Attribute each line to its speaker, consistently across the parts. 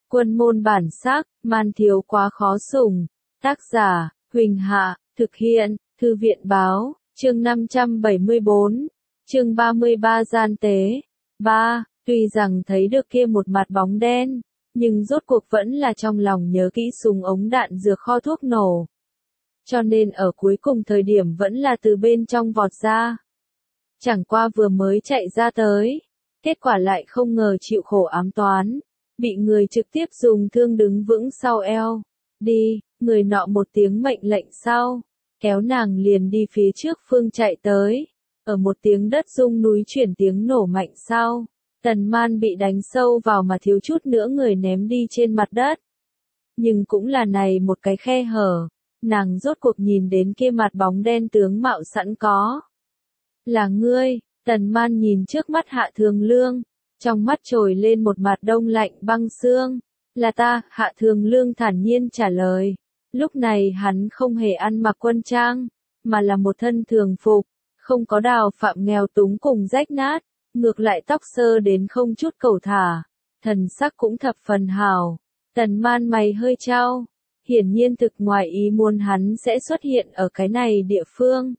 Speaker 1: Quân môn bản sắc, man thiếu quá khó sủng. Tác giả, Huỳnh Hạ, thực hiện, Thư viện báo, chương 574, chương 33 gian tế. 3. Tuy rằng thấy được kia một mặt bóng đen, nhưng rốt cuộc vẫn là trong lòng nhớ kỹ súng ống đạn dược kho thuốc nổ. Cho nên ở cuối cùng thời điểm vẫn là từ bên trong vọt ra. Chẳng qua vừa mới chạy ra tới, kết quả lại không ngờ chịu khổ ám toán, bị người trực tiếp dùng thương đứng vững sau eo. Đi, người nọ một tiếng mệnh lệnh sau, kéo nàng liền đi phía trước phương chạy tới. Ở một tiếng đất rung núi chuyển tiếng nổ mạnh sau, Tần Man bị đánh sâu vào mà thiếu chút nữa người ném đi trên mặt đất. Nhưng cũng là này một cái khe hở, nàng rốt cuộc nhìn đến kia mặt bóng đen tướng mạo sẵn có. Là ngươi, Tần Man nhìn trước mắt Hạ Thường Lương, trong mắt trồi lên một mặt đông lạnh băng xương. Là ta, Hạ Thường Lương thản nhiên trả lời. Lúc này hắn không hề ăn mặc quân trang, mà là một thân thường phục, không có đào phạm nghèo túng cùng rách nát, ngược lại tóc sơ đến không chút cẩu thả, thần sắc cũng thập phần hào. Tần Man mày hơi trao, hiển nhiên thực ngoài ý muốn hắn sẽ xuất hiện ở cái này địa phương.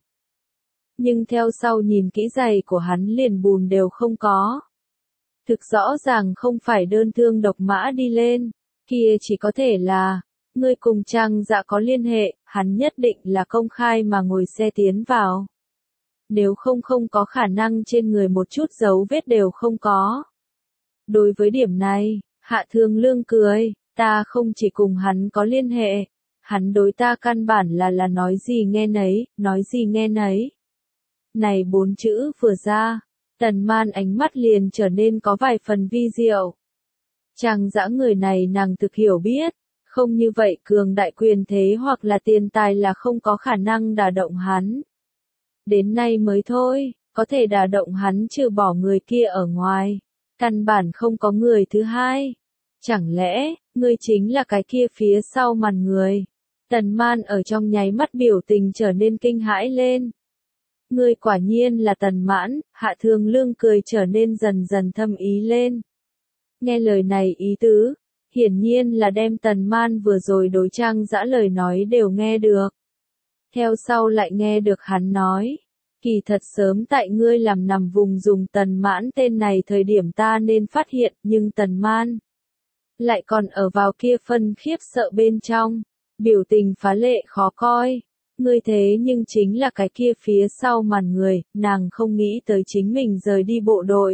Speaker 1: Nhưng theo sau nhìn kỹ giày của hắn liền bùn đều không có. Thực rõ ràng không phải đơn thương độc mã đi lên, kia chỉ có thể là, ngươi cùng Trang Dạ có liên hệ, hắn nhất định là công khai mà ngồi xe tiến vào. Nếu không có khả năng trên người một chút dấu vết đều không có. Đối với điểm này, Hạ Thường Lương cười, ta không chỉ cùng hắn có liên hệ, hắn đối ta căn bản là nói gì nghe nấy, nói gì nghe nấy. Này 4 chữ vừa ra, Tần Man ánh mắt liền trở nên có vài phần vi diệu. Trang Dã người này nàng thực hiểu biết, không như vậy cường đại quyền thế hoặc là tiền tài là không có khả năng đả động hắn. Đến nay mới thôi, có thể đả động hắn trừ bỏ người kia ở ngoài, căn bản không có người thứ hai. Chẳng lẽ, ngươi chính là cái kia phía sau màn người? Tần Man ở trong nháy mắt biểu tình trở nên kinh hãi lên. Ngươi quả nhiên là Tần Mãn, Hạ Thường Lương cười trở nên dần dần thâm ý lên. Nghe lời này ý tứ, hiển nhiên là đem Tần Man vừa rồi đối Trang Dã lời nói đều nghe được. Theo sau lại nghe được hắn nói, kỳ thật sớm tại ngươi làm nằm vùng dùng Tần Mãn tên này thời điểm ta nên phát hiện, nhưng Tần Man lại còn ở vào kia phân khiếp sợ bên trong, biểu tình phá lệ khó coi. Ngươi thế nhưng chính là cái kia phía sau màn người, nàng không nghĩ tới chính mình rời đi bộ đội.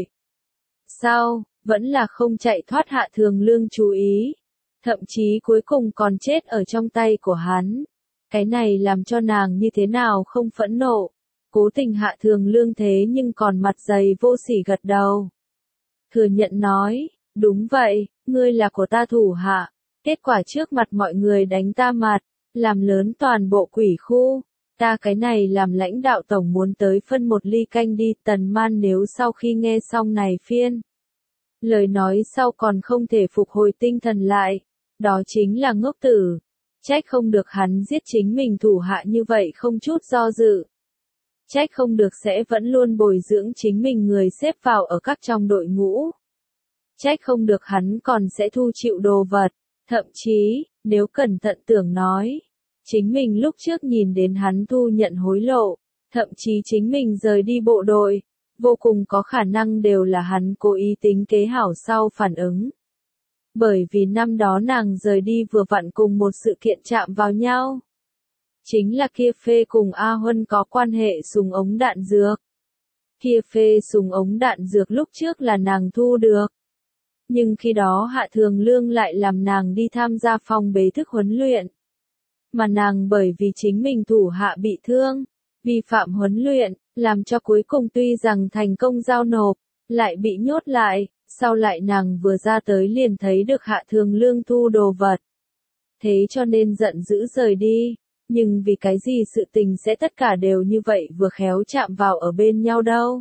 Speaker 1: Sao, vẫn là không chạy thoát Hạ Thường Lương chú ý, thậm chí cuối cùng còn chết ở trong tay của hắn. Cái này làm cho nàng như thế nào không phẫn nộ. Cố tình Hạ Thường Lương thế nhưng còn mặt dày vô sỉ gật đầu. Thừa nhận nói, đúng vậy, ngươi là của ta thủ hạ, kết quả trước mặt mọi người đánh ta mặt, làm lớn toàn bộ quỷ khu, ta cái này làm lãnh đạo tổng muốn tới phân một ly canh đi. Tần Man nếu sau khi nghe xong này phiên lời nói sau còn không thể phục hồi tinh thần lại, đó chính là ngốc tử. Trách không được hắn giết chính mình thủ hạ như vậy không chút do dự. Trách không được sẽ vẫn luôn bồi dưỡng chính mình người xếp vào ở các trong đội ngũ. Trách không được hắn còn sẽ thu chịu đồ vật, thậm chí, nếu cẩn thận tưởng nói, chính mình lúc trước nhìn đến hắn thu nhận hối lộ, thậm chí chính mình rời đi bộ đội, vô cùng có khả năng đều là hắn cố ý tính kế hảo sau phản ứng. Bởi vì năm đó nàng rời đi vừa vặn cùng một sự kiện chạm vào nhau. Chính là kia phê cùng A Huân có quan hệ súng ống đạn dược. Kia phê súng ống đạn dược lúc trước là nàng thu được. Nhưng khi đó Hạ Thường Lương lại làm nàng đi tham gia phòng bế thức huấn luyện. Mà nàng bởi vì chính mình thủ hạ bị thương, vi phạm huấn luyện, làm cho cuối cùng tuy rằng thành công giao nộp, lại bị nhốt lại. Sau lại nàng vừa ra tới liền thấy được Hạ Thường Lương thu đồ vật. Thế cho nên giận dữ rời đi. Nhưng vì cái gì sự tình sẽ tất cả đều như vậy vừa khéo chạm vào ở bên nhau đâu.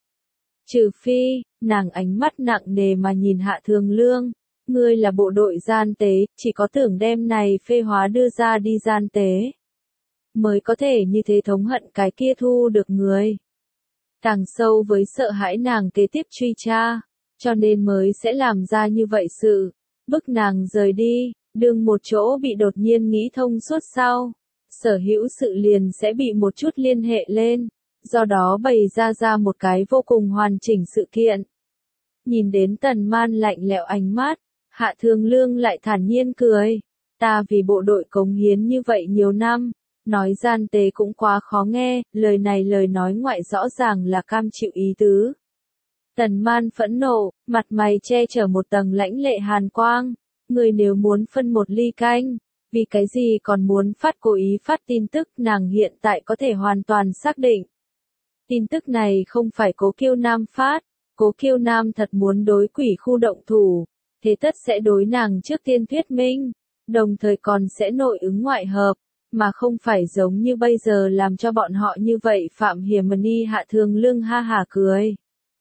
Speaker 1: Trừ phi, nàng ánh mắt nặng nề mà nhìn Hạ Thường Lương. Ngươi là bộ đội gian tế, chỉ có tưởng đem này phê hóa đưa ra đi gian tế. Mới có thể như thế thống hận cái kia thu được người. Càng sâu với sợ hãi nàng kế tiếp truy tra. Cho nên mới sẽ làm ra như vậy sự. bức nàng rời đi, đương một chỗ bị đột nhiên nghĩ thông suốt sau. Sở hữu sự liền sẽ bị một chút liên hệ lên, do đó bày ra một cái vô cùng hoàn chỉnh sự kiện. Nhìn đến Tần Man lạnh lẽo ánh mắt, Hạ Thường Lương lại thản nhiên cười. Ta vì bộ đội cống hiến như vậy nhiều năm, nói gian tế cũng quá khó nghe, lời này lời nói ngoại rõ ràng là cam chịu ý tứ. Tần Man phẫn nộ, mặt mày che chở một tầng lãnh lệ hàn quang. Người nếu muốn phân một ly canh, vì cái gì còn muốn cố ý phát tin tức, nàng hiện tại có thể hoàn toàn xác định. Tin tức này không phải Cố Kiêu Nam phát, Cố Kiêu Nam thật muốn đối Quỷ Khu động thủ, thế tất sẽ đối nàng trước tiên thuyết minh, đồng thời còn sẽ nội ứng ngoại hợp, mà không phải giống như bây giờ làm cho bọn họ như vậy. Phạm Hiểm Ni Hạ Thường Lương ha hả cười.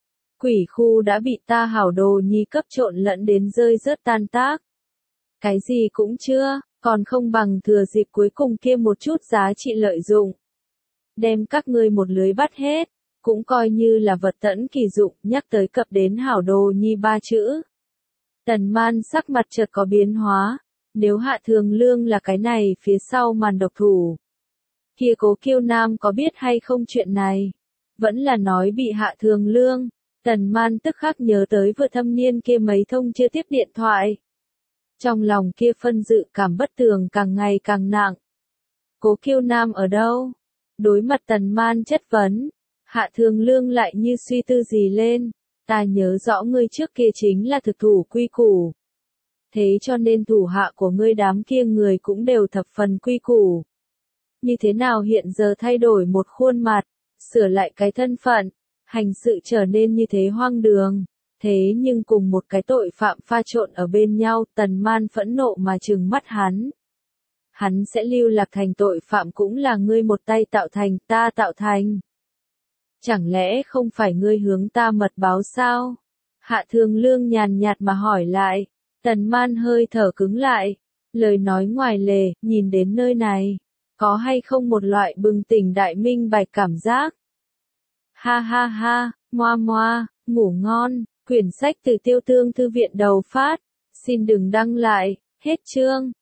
Speaker 1: Quỷ Khu đã bị ta hảo đồ nhi cấp trộn lẫn đến rơi rớt tan tác. Cái gì cũng chưa, còn không bằng thừa dịp cuối cùng kia một chút giá trị lợi dụng. Đem các ngươi một lưới bắt hết, cũng coi như là vật tẫn kỳ dụng. Nhắc tới cập đến hảo đồ nhi ba chữ, Tần Man sắc mặt chợt có biến hóa. Nếu Hạ Thường Lương là cái này phía sau màn độc thủ, kia Cố Kiêu Nam có biết hay không chuyện này? Vẫn là nói bị Hạ Thường Lương. Tần Man tức khắc nhớ tới vừa thâm niên kia mấy thông chưa tiếp điện thoại. Trong lòng kia phân dự cảm bất tường càng ngày càng nặng. Cố Kiêu Nam ở đâu? Đối mặt Tần Man chất vấn, Hạ Thường Lương lại như suy tư gì lên. Ta nhớ rõ ngươi trước kia chính là thực thủ quy củ. Thế cho nên thủ hạ của ngươi đám kia người cũng đều thập phần quy củ. Như thế nào hiện giờ thay đổi một khuôn mặt, sửa lại cái thân phận, hành sự trở nên như thế hoang đường. Thế nhưng cùng một cái tội phạm pha trộn ở bên nhau. Tần Man phẫn nộ mà trừng mắt hắn. Hắn sẽ lưu lạc thành tội phạm cũng là ngươi một tay tạo thành, ta tạo thành. Chẳng lẽ không phải ngươi hướng ta mật báo sao? Hạ Thường Lương nhàn nhạt mà hỏi lại. Tần Man hơi thở cứng lại, lời nói ngoài lề. Nhìn đến nơi này, có hay không một loại bừng tỉnh đại minh bạch cảm giác? Ha ha ha, moa moa, ngủ ngon. Quyển sách từ Tiêu Tương Thư viện đầu phát. Xin đừng đăng lại. Hết chương.